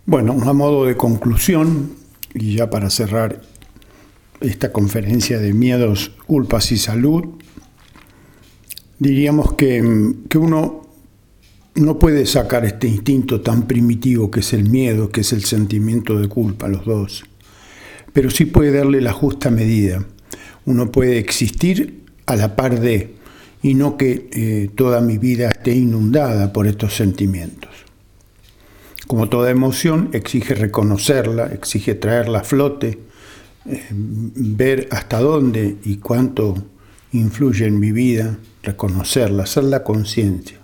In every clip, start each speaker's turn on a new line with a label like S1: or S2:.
S1: Bueno, a modo de conclusión, y ya para cerrar esta conferencia de miedos, culpas y salud, diríamos que uno no puede sacar este instinto tan primitivo que es el miedo, que es el sentimiento de culpa, los dos, pero sí puede darle la justa medida. Uno puede existir a la par de, y no que toda mi vida esté inundada por estos sentimientos. Como toda emoción, exige reconocerla, exige traerla a flote, ver hasta dónde y cuánto influye en mi vida, reconocerla, hacer la conciencia.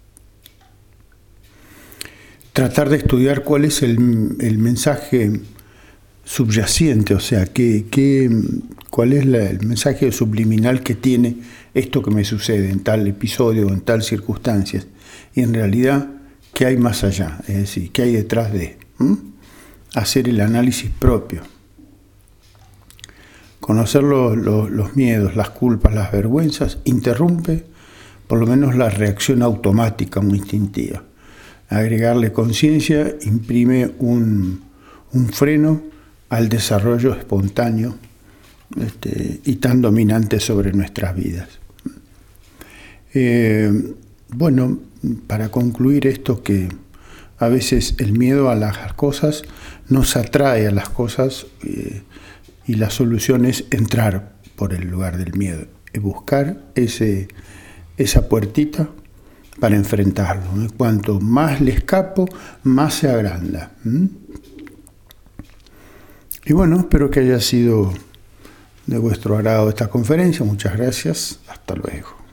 S1: Tratar de estudiar cuál es el mensaje subyacente, o sea, cuál es el mensaje subliminal que tiene esto que me sucede en tal episodio o en tal circunstancias. Y en realidad, ¿qué hay más allá? Es decir, ¿qué hay detrás de? Hacer el análisis propio. Conocer los miedos, las culpas, las vergüenzas, interrumpe por lo menos la reacción automática o instintiva. Agregarle conciencia imprime un freno al desarrollo espontáneo y tan dominante sobre nuestras vidas. Bueno, para concluir esto, que a veces el miedo a las cosas nos atrae a las cosas y la solución es entrar por el lugar del miedo y buscar esa puertita para enfrentarlo. Cuanto más le escapo, más se agranda. Y bueno, espero que haya sido de vuestro agrado esta conferencia. Muchas gracias. Hasta luego.